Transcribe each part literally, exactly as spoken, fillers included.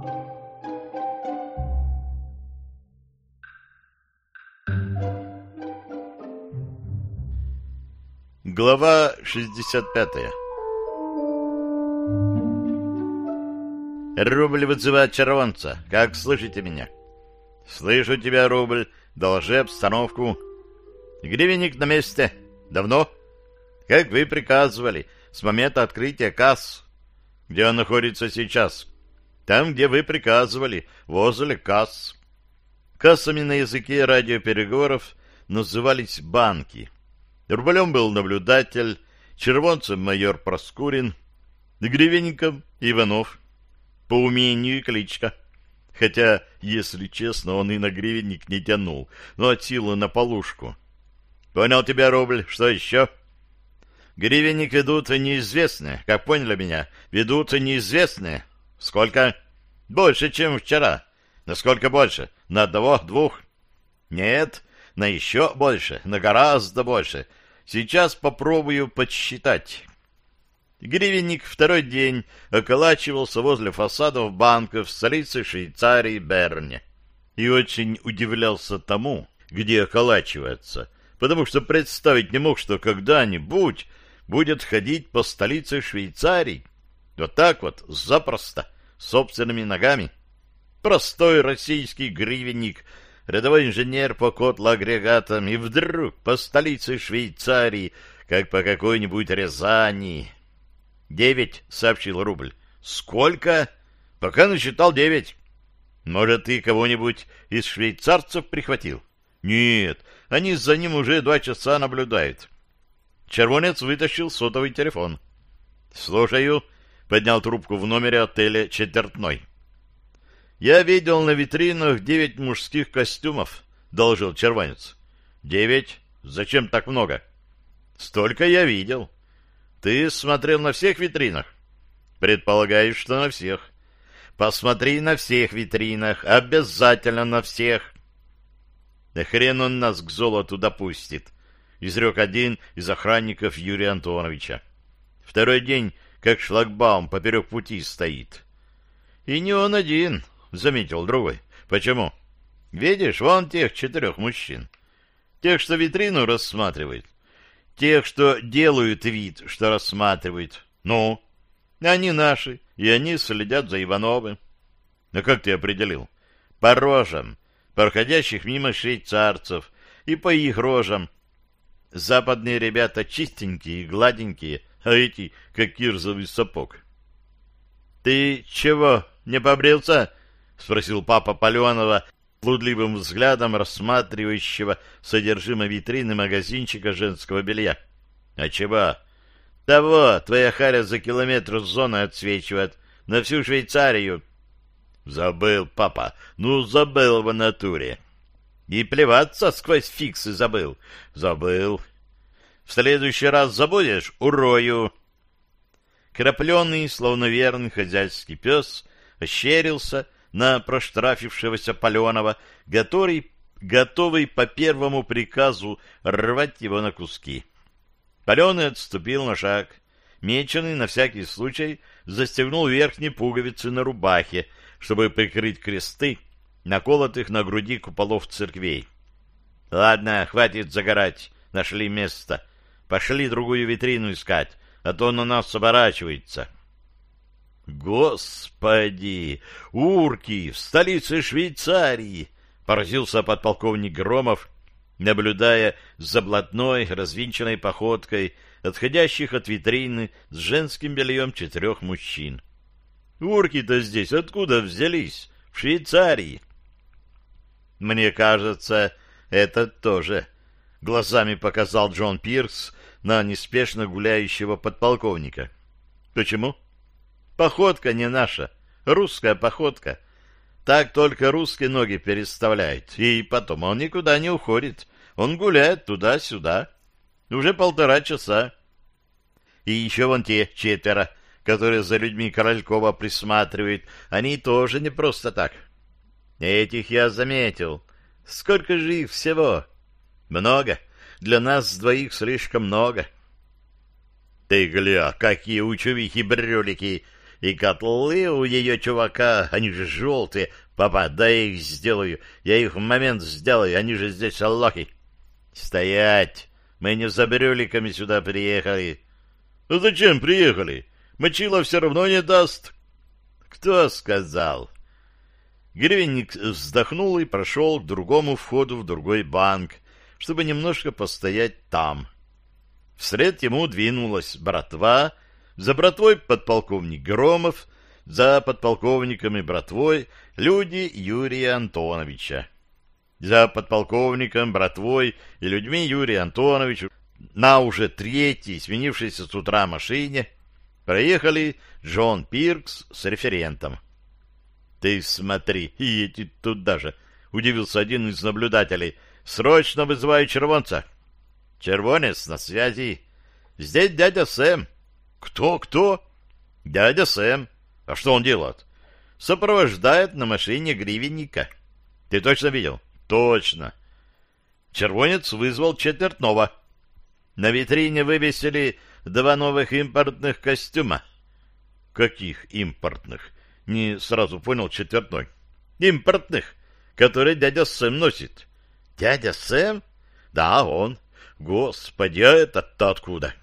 Глава шестьдесят пятая. Рубль вызывает червонца. Как слышите меня? Слышу тебя, Рубль. Доложи обстановку. Гривенник на месте. Давно? Как вы приказывали, с момента открытия касс. Где он находится сейчас? Там, где вы приказывали, возле касс. Кассами на языке радиопереговоров назывались банки. Рублем был наблюдатель, червонцем майор Проскурин, гривенником Иванов. По умению и кличка. Хотя, если честно, он и на гривенник не тянул, но от силы на полушку. Понял тебя, Рубль, что еще? Гривенник ведут неизвестные, как поняли меня, ведут неизвестные. Сколько? Больше, чем вчера. Насколько больше? На одного, двух? Нет, на еще больше, на гораздо больше. Сейчас попробую подсчитать. Гривенник второй день околачивался возле фасадов банков в столице Швейцарии Берне. И очень удивлялся тому, где околачивается, потому что представить не мог, что когда-нибудь будет ходить по столице Швейцарии. Вот так вот, запросто, собственными ногами. Простой российский гривенник, рядовой инженер по котлоагрегатам, и вдруг по столице Швейцарии, как по какой-нибудь Рязани. «Девять», — сообщил Рубль. «Сколько?» «Пока насчитал девять». «Может, ты кого-нибудь из швейцарцев прихватил?» «Нет, они за ним уже два часа наблюдают». Червонец вытащил сотовый телефон. «Слушаю», — поднял трубку в номере отеля «Четвертной». «Я видел на витринах девять мужских костюмов», — доложил Червонец. «Девять? Зачем так много?» «Столько я видел». «Ты смотрел на всех витринах?» «Предполагаю, что на всех». «Посмотри на всех витринах, обязательно на всех». «Да хрен он нас к золоту допустит», — изрек один из охранников Юрия Антоновича. «Второй день, как шлагбаум поперек пути стоит». «И не он один», — заметил другой. «Почему?» «Видишь, вон тех четырех мужчин. Тех, что витрину рассматривают. Тех, что делают вид, что рассматривают. Ну, они наши, и они следят за Ивановым». «А как ты определил?» «По рожам, проходящих мимо швейцарцев, и по их рожам. Западные ребята чистенькие и гладенькие, а эти, как кирзовый сапог». «Ты чего, не побрился?» — спросил папа Паленова, блудливым взглядом рассматривающего содержимое витрины магазинчика женского белья. «А чего?» «Того, твоя харя за километр с зоной отсвечивает, на всю Швейцарию». «Забыл, папа, ну забыл в натуре». «И плеваться сквозь фиксы забыл». «Забыл». «В следующий раз забудешь — урою». Крапленый, словно верный хозяйский пес, ощерился на проштрафившегося Паленова, готовый, готовый по первому приказу рвать его на куски. Паленый отступил на шаг. Меченый на всякий случай застегнул верхние пуговицы на рубахе, чтобы прикрыть кресты, наколотых на груди куполов церквей. «Ладно, хватит загорать, нашли место. Пошли другую витрину искать, а то на нас оборачивается». «Господи! Урки! В столице Швейцарии!» — поразился подполковник Громов, наблюдая за блатной, развинченной походкой отходящих от витрины с женским бельем четырех мужчин. «Урки-то здесь откуда взялись? В Швейцарии!» «Мне кажется, это тоже», — глазами показал Джон Пирс на неспешно гуляющего подполковника. «Почему?» «Походка не наша, русская походка. Так только русские ноги переставляют, и потом он никуда не уходит. Он гуляет туда-сюда. Уже полтора часа. И еще вон те четверо, которые за людьми Королькова присматривают, они тоже не просто так. Этих я заметил. Сколько же их всего? Много. Для нас двоих слишком много». «Ты гля, какие учувихи-брюлики!» И котлы у ее чувака, они же желтые. Папа, да я их сделаю. Я их в момент сделаю, они же здесь лохи. Стоять! Мы не за брюликами сюда приехали. Ну зачем приехали? Мочила все равно не даст. Кто сказал? Гривенник вздохнул и прошел к другому входу в другой банк, чтобы немножко постоять там. Вслед ему двинулась братва, за братвой подполковник Громов, за подполковником и братвой люди Юрия Антоновича. За подполковником, братвой и людьми Юрия Антоновича на уже третьей, сменившейся с утра машине, проехали Джон Пиркс с референтом. — Ты смотри, и эти туда же, — удивился один из наблюдателей. — Срочно вызываю червонца. — Червонец на связи. — Здесь дядя Сэм. — Кто, кто? — Дядя Сэм. — А что он делает? — Сопровождает на машине гривенника. — Ты точно видел? — Точно. Червонец вызвал четвертного. На витрине вывесили два новых импортных костюма. — Каких импортных? — не сразу понял четвертной. — Импортных, которые дядя Сэм носит. — Дядя Сэм? — Да, он. Господи, а это-то откуда?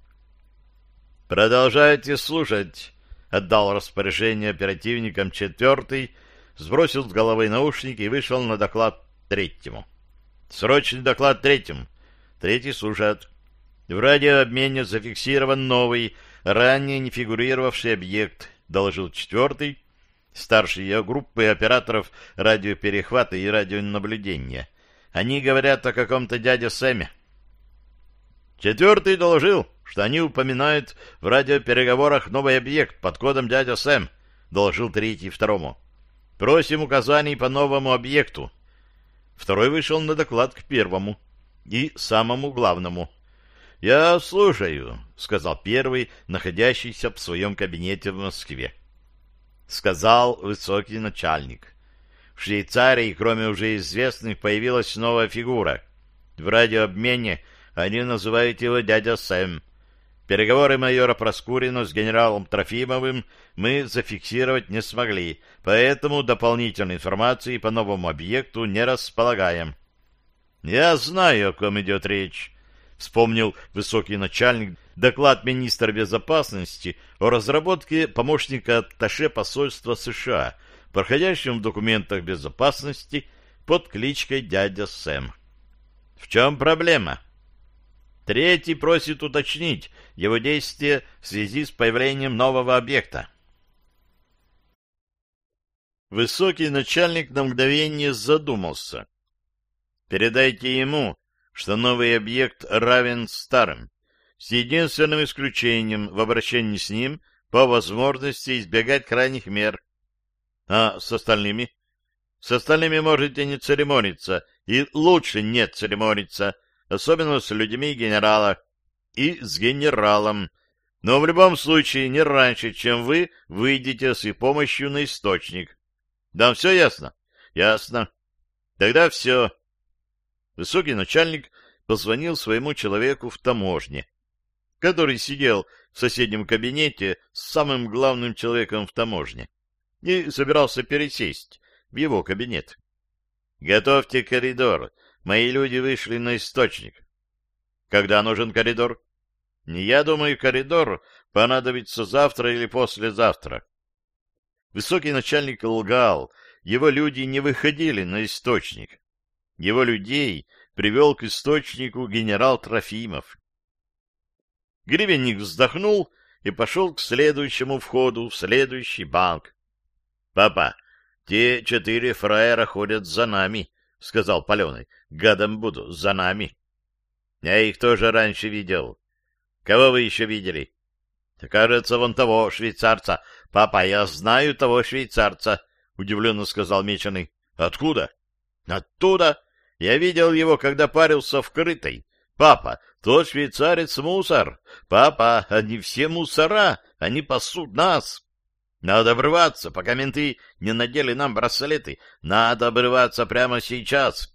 — Продолжайте слушать, — отдал распоряжение оперативникам четвертый, сбросил с головы наушники и вышел на доклад третьему. — Срочный доклад третьему. Третий слушает. В радиообмене зафиксирован новый, ранее не фигурировавший объект, доложил четвертый, старший ее группы операторов радиоперехвата и радионаблюдения. Они говорят о каком-то дяде Сэме. Четвертый доложил, что они упоминают в радиопереговорах новый объект под кодом дядя Сэм, доложил третий второму. Просим указаний по новому объекту. Второй вышел на доклад к первому и самому главному. — Я слушаю, — сказал первый, находящийся в своем кабинете в Москве. Сказал высокий начальник. В Швейцарии, кроме уже известных, появилась новая фигура. В радиообмене они называют его дядя Сэм. Переговоры майора Проскурина с генералом Трофимовым мы зафиксировать не смогли, поэтому дополнительной информации по новому объекту не располагаем. — Я знаю, о ком идет речь, — вспомнил высокий начальник доклад министра безопасности о разработке помощника атташе посольства США, проходящем в документах безопасности под кличкой дядя Сэм. — В чем проблема? Третий просит уточнить его действия в связи с появлением нового объекта. Высокий начальник на мгновение задумался. Передайте ему, что новый объект равен старым, с единственным исключением в обращении с ним по возможности избегать крайних мер. А с остальными? С остальными можете не церемониться, и лучше не церемониться, особенно с людьми генерала и с генералом, но в любом случае не раньше, чем вы выйдете с их помощью на источник. Да, все ясно? Ясно. Тогда все. Высокий начальник позвонил своему человеку в таможне, который сидел в соседнем кабинете с самым главным человеком в таможне и собирался пересесть в его кабинет. «Готовьте коридор. Мои люди вышли на источник». «Когда нужен коридор?» «Я думаю, коридор понадобится завтра или послезавтра». Высокий начальник лгал. Его люди не выходили на источник. Его людей привел к источнику генерал Трофимов. Гривенник вздохнул и пошел к следующему входу в следующий банк. — Папа, те четыре фраера ходят за нами, — сказал Паленый. — Гадом буду, за нами. — Я их тоже раньше видел. — Кого вы еще видели? — Кажется, вон того швейцарца. — Папа, я знаю того швейцарца, — удивленно сказал Меченый. — Откуда? — Оттуда. Я видел его, когда парился в Крытой. Папа, тот швейцарец мусор. Папа, они все мусора, они пасут нас. Надо обрываться, пока менты не надели нам браслеты. Надо обрываться прямо сейчас.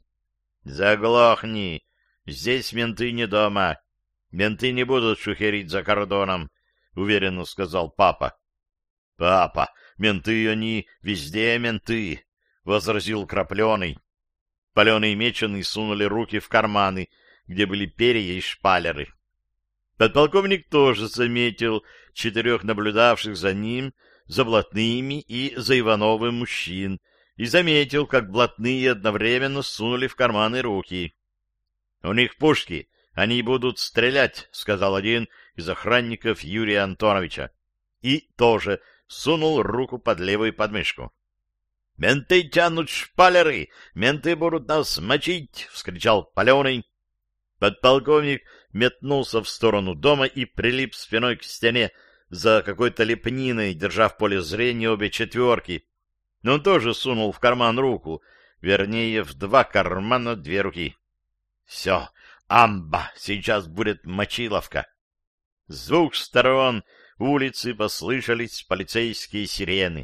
Заглохни. Здесь менты не дома. Менты не будут шухерить за кордоном, уверенно сказал папа. Папа, менты они, везде менты, — возразил Крапленый. Паленый и Меченый сунули руки в карманы, где были перья и шпалеры. Подполковник тоже заметил четырех наблюдавших за ним, за блатными и за Ивановым мужчин, и заметил, как блатные одновременно сунули в карманы руки. — У них пушки, они будут стрелять, — сказал один из охранников Юрия Антоновича, и тоже сунул руку под левую подмышку. — Менты тянут шпалеры, менты будут нас мочить! — вскричал Паленый. Подполковник метнулся в сторону дома и прилип спиной к стене за какой-то лепниной, держа в поле зрения обе четверки. Но он тоже сунул в карман руку, вернее, в два кармана две руки. — Все, амба, сейчас будет мочиловка. С двух сторон улицы послышались полицейские сирены.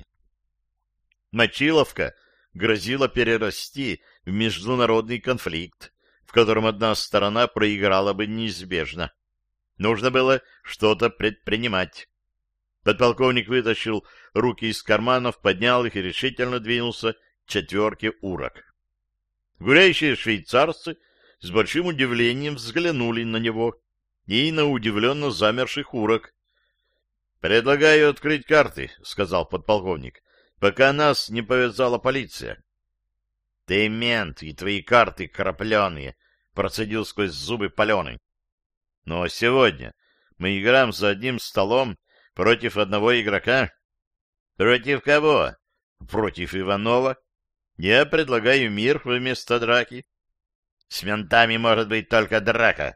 Мочиловка грозила перерасти в международный конфликт, в котором одна сторона проиграла бы неизбежно. Нужно было что-то предпринимать. Подполковник вытащил руки из карманов, поднял их и решительно двинулся к четверке урок. Гуляющие швейцарцы с большим удивлением взглянули на него и на удивленно замерших урок. — Предлагаю открыть карты, — сказал подполковник, — пока нас не повязала полиция. — Ты мент, и твои карты крапленые, — процедил сквозь зубы Паленый. — Но сегодня мы играем за одним столом против одного игрока. — Против кого? — Против Иванова. Я предлагаю мир вместо драки. — С ментами может быть только драка.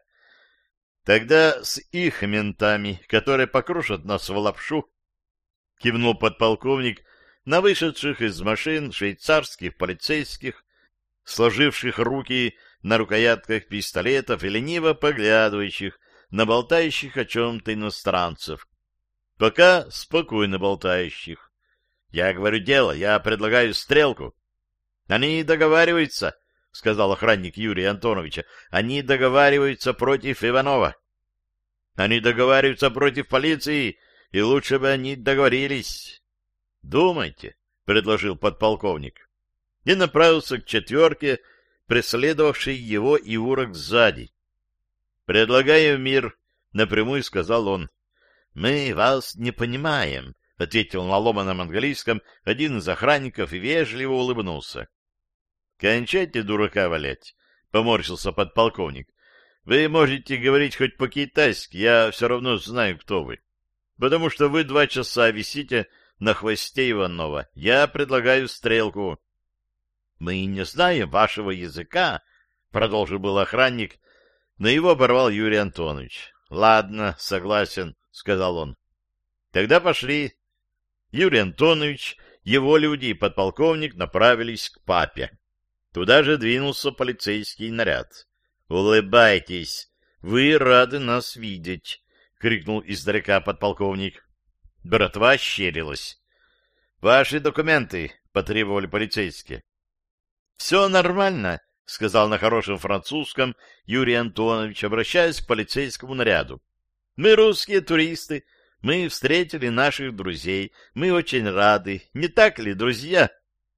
— Тогда с их ментами, которые покрушат нас в лапшу, — кивнул подполковник на вышедших из машин швейцарских полицейских, сложивших руки на рукоятках пистолетов и лениво поглядывающих на болтающих о чем-то иностранцев, пока спокойно болтающих. Я говорю дело, я предлагаю стрелку. — Они договариваются, — сказал охранник Юрия Антоновича, — они договариваются против Иванова. — Они договариваются против полиции, и лучше бы они договорились. — Думайте, — предложил подполковник, и направился к четверке, преследовавшей его и урок сзади. — Предлагаю мир, — напрямую сказал он. — Мы вас не понимаем, — ответил на ломаном английском один из охранников и вежливо улыбнулся. — Кончайте дурака валять, — поморщился подполковник. — Вы можете говорить хоть по-китайски, я все равно знаю, кто вы. Потому что вы два часа висите на хвосте Иванова. Я предлагаю стрелку. — Мы не знаем вашего языка, — продолжил был охранник, но его оборвал Юрий Антонович. — Ладно, согласен, — сказал он. — Тогда пошли. Юрий Антонович, его люди и подполковник направились к папе. Туда же двинулся полицейский наряд. — Улыбайтесь, вы рады нас видеть, — крикнул издалека подполковник. Братва щерилась. — Ваши документы, — потребовали полицейские. — Все нормально, — сказал на хорошем французском Юрий Антонович, обращаясь к полицейскому наряду. — Мы русские туристы, мы встретили наших друзей, мы очень рады, не так ли, друзья?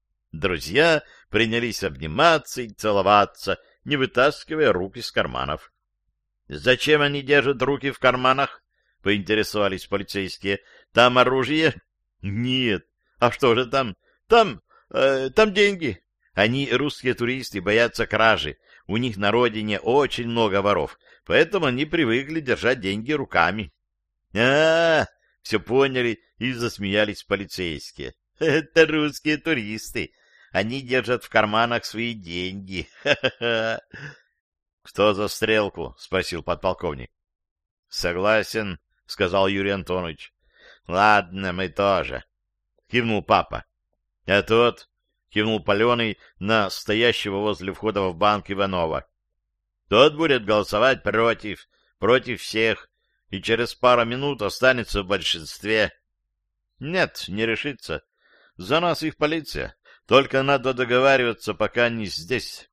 Друзья принялись обниматься и целоваться, не вытаскивая рук из карманов. — Зачем они держат руки в карманах? — поинтересовались полицейские. — Там оружие? — Нет. — А что же там? — Там... Э, там деньги. Они, русские туристы, боятся кражи. У них на родине очень много воров, поэтому они привыкли держать деньги руками. — А-а-а! — все поняли и засмеялись полицейские. — Это русские туристы. Они держат в карманах свои деньги. Ха-ха-ха! — Кто за стрелку? — спросил подполковник. — Согласен, — сказал Юрий Антонович. — Ладно, мы тоже, — кивнул папа. — А тот, — кивнул Паленый на стоящего возле входа в банк Иванова, — тот будет голосовать против, против всех, и через пару минут останется в большинстве. — Нет, не решится. За нас их полиция. Только надо договариваться, пока они здесь.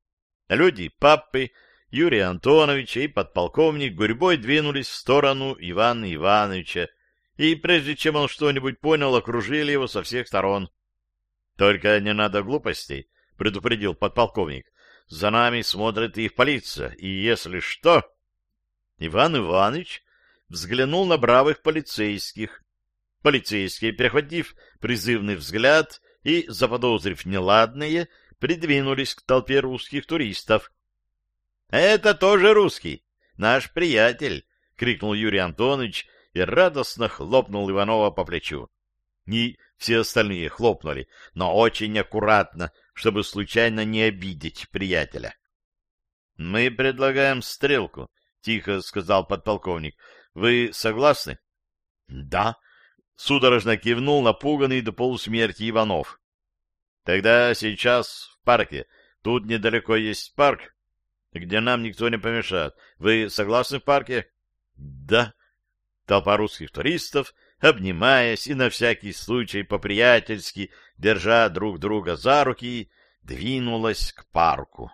Люди папы, Юрия Антоновича и подполковник гурьбой двинулись в сторону Ивана Ивановича и прежде чем он что-нибудь понял, окружили его со всех сторон. — Только не надо глупостей, — предупредил подполковник. — За нами смотрит их полиция, и если что... Иван Иванович взглянул на бравых полицейских. Полицейские, перехватив призывный взгляд и заподозрив неладное, придвинулись к толпе русских туристов. — Это тоже русский, наш приятель! — крикнул Юрий Антонович и радостно хлопнул Иванова по плечу. И все остальные хлопнули, но очень аккуратно, чтобы случайно не обидеть приятеля. — Мы предлагаем стрелку, — тихо сказал подполковник. — Вы согласны? — Да, — судорожно кивнул напуганный до полусмерти Иванов. — Тогда сейчас в парке. Тут недалеко есть парк, где нам никто не помешает. Вы согласны в парке? — Да. Толпа русских туристов, обнимаясь и на всякий случай по-приятельски, держа друг друга за руки, двинулась к парку.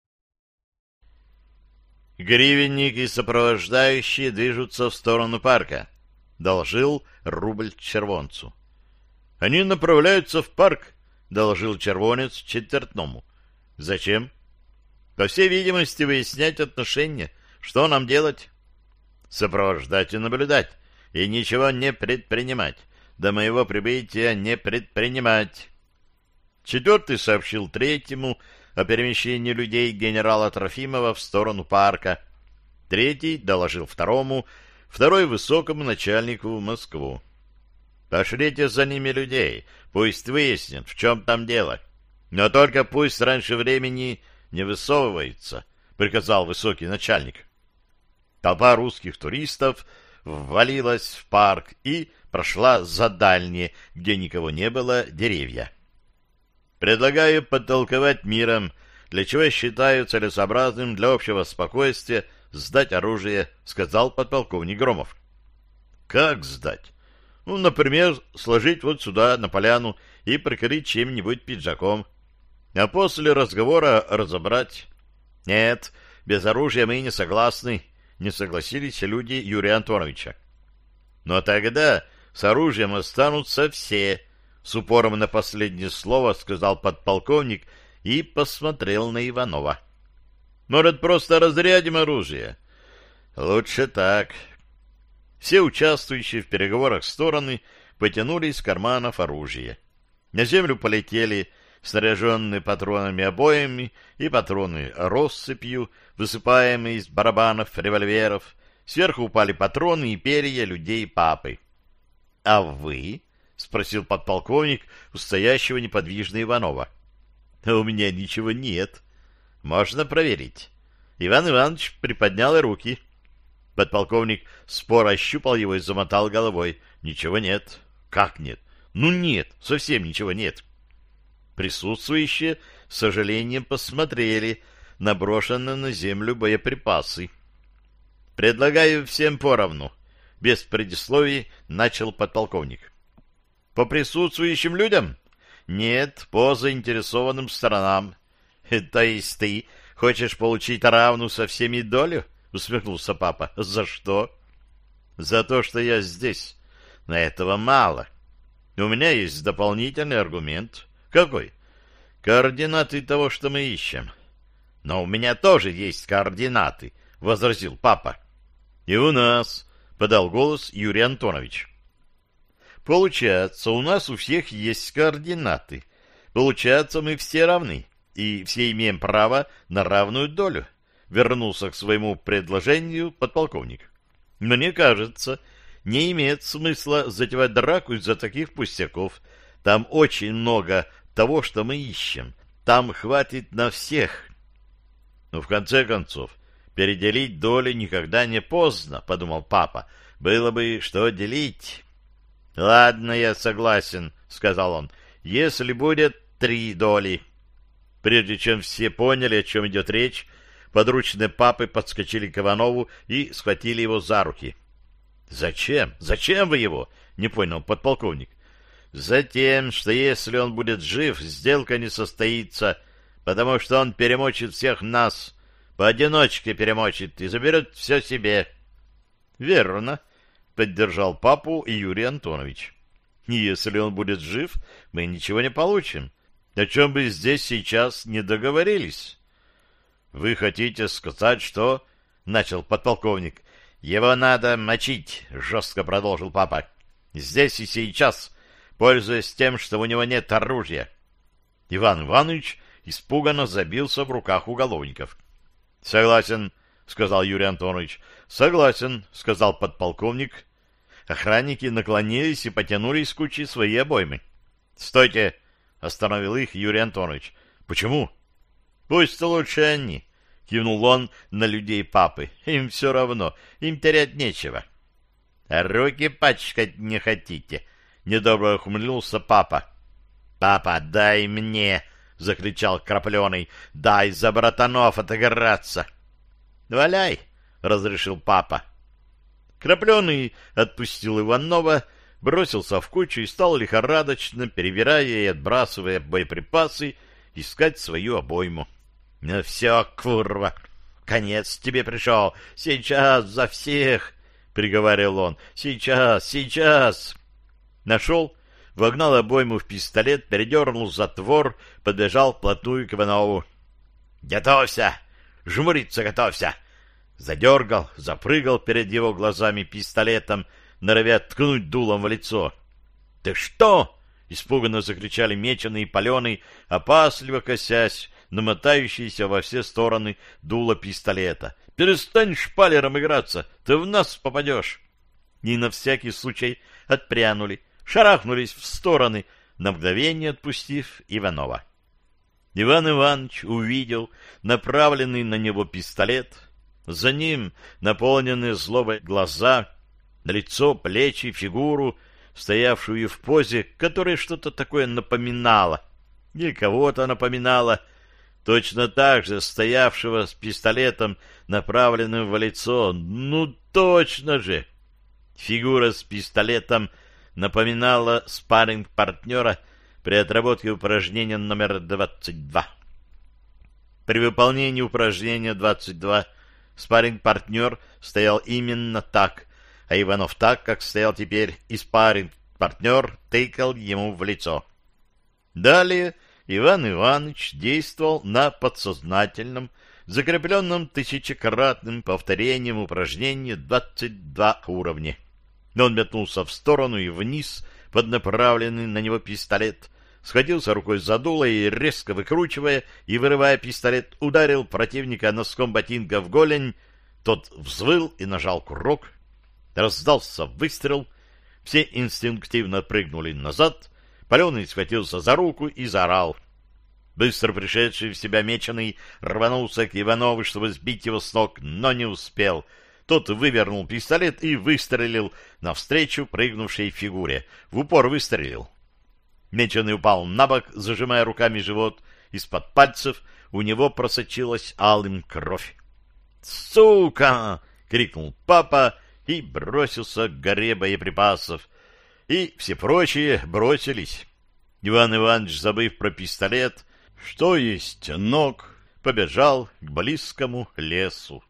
Гривенник и сопровождающие движутся в сторону парка, — доложил рубль червонцу. — Они направляются в парк, — доложил червонец четвертному. — Зачем? — По всей видимости, выяснять отношения. Что нам делать? — Сопровождать и наблюдать, и ничего не предпринимать. До моего прибытия не предпринимать. Четвертый сообщил третьему о перемещении людей генерала Трофимова в сторону парка. Третий доложил второму, второй — высокому начальнику в Москву. Пошлите за ними людей, пусть выяснят, в чем там дело. Но только пусть раньше времени не высовывается, — приказал высокий начальник. Толпа русских туристов ввалилась в парк и прошла за дальние, где никого не было, деревья. Предлагаю подтолковать миром, для чего я считаю целесообразным для общего спокойствия сдать оружие, — сказал подполковник Громов. — Как сдать? Ну, например, сложить вот сюда, на поляну, и прикрыть чем-нибудь пиджаком. А после разговора разобрать. Нет, без оружия мы не согласны, — не согласились люди Юрия Антоновича. Но тогда с оружием останутся все, — с упором на последнее слово сказал подполковник и посмотрел на Иванова. — Может, просто разрядим оружие? — Лучше так. Все участвующие в переговорах стороны потянули из карманов оружие. На землю полетели снаряженные патронами обоями и патроны россыпью, высыпаемые из барабанов револьверов. Сверху упали патроны и перья людей папы. — А вы? — спросил подполковник у стоящего неподвижно Иванова. — У меня ничего нет. Можно проверить. Иван Иванович приподнял руки. Подполковник споро ощупал его и замотал головой. Ничего нет. Как нет? Ну нет, совсем ничего нет. Присутствующие с сожалением посмотрели на брошенные на землю боеприпасы. Предлагаю всем поровну. Без предисловий начал подполковник. По присутствующим людям? Нет, по заинтересованным сторонам. То есть ты хочешь получить равную со всеми долю? Усмехнулся папа. За что? За то, что я здесь. Но этого мало. У меня есть дополнительный аргумент. Какой? Координаты того, что мы ищем. Но у меня тоже есть координаты, возразил папа. И у нас, подал голос Юрий Антонович. Получается, у нас у всех есть координаты. Получается, мы все равны, и все имеем право на равную долю. Вернулся к своему предложению подполковник. Мне кажется, не имеет смысла затевать драку из-за таких пустяков. Там очень много того, что мы ищем. Там хватит на всех. Но в конце концов, переделить доли никогда не поздно, подумал папа. Было бы что делить. Ладно, я согласен, сказал он, если будет три доли. Прежде чем все поняли, о чем идет речь, подручные папы подскочили к Иванову и схватили его за руки. «Зачем? Зачем вы его?» — не понял подполковник. «Затем, что если он будет жив, сделка не состоится, потому что он перемочит всех нас, поодиночке перемочит и заберет все себе». «Верно», — поддержал папу и Юрий Антонович. И если он будет жив, мы ничего не получим. О чем бы здесь сейчас не договорились. Вы хотите сказать, что... Начал подполковник. Его надо мочить, жестко продолжил папа. Здесь и сейчас, пользуясь тем, что у него нет оружия. Иван Иванович испуганно забился в руках уголовников. Согласен, сказал Юрий Антонович. Согласен, сказал подполковник. Охранники наклонились и потянулись к куче свои обоймы. Стойте, остановил их Юрий Антонович. Почему? Пусть лучше они. Кивнул он на людей папы. Им все равно, им терять нечего. А руки пачкать не хотите? Недобро ухмыльнулся папа. Папа, дай мне! Закричал Крапленый. Дай за братанов отыграться. Валяй! Разрешил папа. Крапленый отпустил Иванова, бросился в кучу и стал лихорадочно, перебирая и отбрасывая боеприпасы, искать свою обойму. — Ну все, курва, конец тебе пришел. Сейчас за всех, — приговаривал он. — Сейчас, сейчас. Нашел, вогнал обойму в пистолет, передернул затвор, подбежал вплотную к Иванову. — Готовься! Жмуриться готовься! Задергал, запрыгал перед его глазами пистолетом, норовя ткнуть дулом в лицо. — Ты что? — испуганно закричали Меченый и Паленый, опасливо косясь на мотающиеся во все стороны дуло пистолета. — Перестань шпалером играться, ты в нас попадешь. И на всякий случай отпрянули, шарахнулись в стороны, на мгновение отпустив Иванова. Иван Иванович увидел направленный на него пистолет, за ним наполненные злобой глаза, лицо, плечи, фигуру, стоявшую в позе, которая что-то такое напоминала, или кого-то напоминала, точно так же стоявшего с пистолетом, направленным в лицо. Ну, точно же! Фигура с пистолетом напоминала спарринг-партнера при отработке упражнения номер двадцать два. При выполнении упражнения двадцать два спарринг-партнер стоял именно так, а Иванов так, как стоял теперь, и спарринг-партнер тыкал ему в лицо. Далее Иван Иванович действовал на подсознательном, закрепленном тысячекратным повторением упражнения двадцать два уровня. Он метнулся в сторону и вниз под направленный на него пистолет, схватился рукой за дуло и, резко выкручивая и вырывая пистолет, ударил противника носком ботинка в голень. Тот взвыл и нажал курок. Раздался выстрел. Все инстинктивно прыгнули назад. Паленый схватился за руку и заорал. Быстро пришедший в себя Меченый рванулся к Иванову, чтобы сбить его с ног, но не успел. Тот вывернул пистолет и выстрелил навстречу прыгнувшей фигуре. В упор выстрелил. Меченый упал на бок, зажимая руками живот. Из-под пальцев у него просочилась алым кровь. «Сука!» — крикнул папа и бросился к горе боеприпасов. И все прочие бросились. Иван Иванович, забыв про пистолет, что есть ног, побежал к близкому лесу.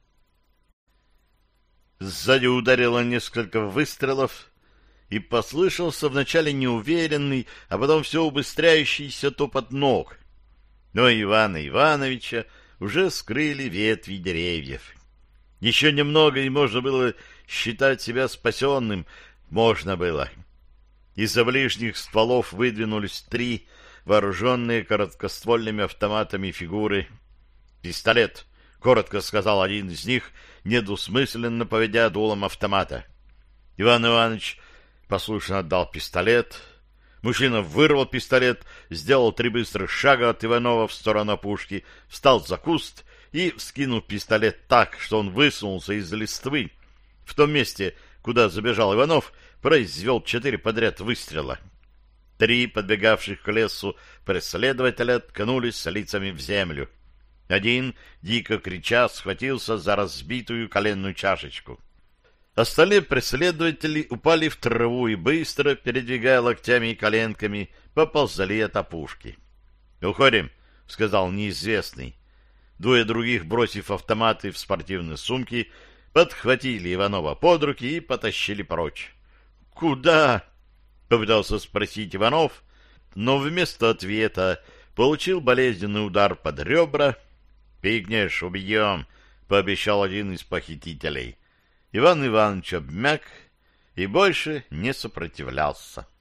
Сзади ударило несколько выстрелов, и послышался вначале неуверенный, а потом все убыстряющийся топот ног. Но Ивана Ивановича уже скрыли ветви деревьев. Еще немного, и можно было считать себя спасенным. Можно было. Из-за ближних стволов выдвинулись три вооруженные короткоствольными автоматами фигуры. «Пистолет!» — коротко сказал один из них, недвусмысленно поведя дулом автомата. Иван Иванович послушно отдал пистолет. Мужчина вырвал пистолет, сделал три быстрых шага от Иванова в сторону опушки, встал за куст и, вскинув пистолет так, что он высунулся из листвы, в том месте, куда забежал Иванов, произвел четыре подряд выстрела. Три подбегавших к лесу преследователя ткнулись лицами в землю. Один, дико крича, схватился за разбитую коленную чашечку. Остальные преследователи упали в траву и, быстро передвигая локтями и коленками, поползли от опушки. «Уходим», — сказал неизвестный. Двое других, бросив автоматы в спортивные сумки, подхватили Иванова под руки и потащили прочь. «Куда?» — попытался спросить Иванов, но вместо ответа получил болезненный удар под ребра. «Пикнешь — убьем», — пообещал один из похитителей. Иван Иванович обмяк и больше не сопротивлялся.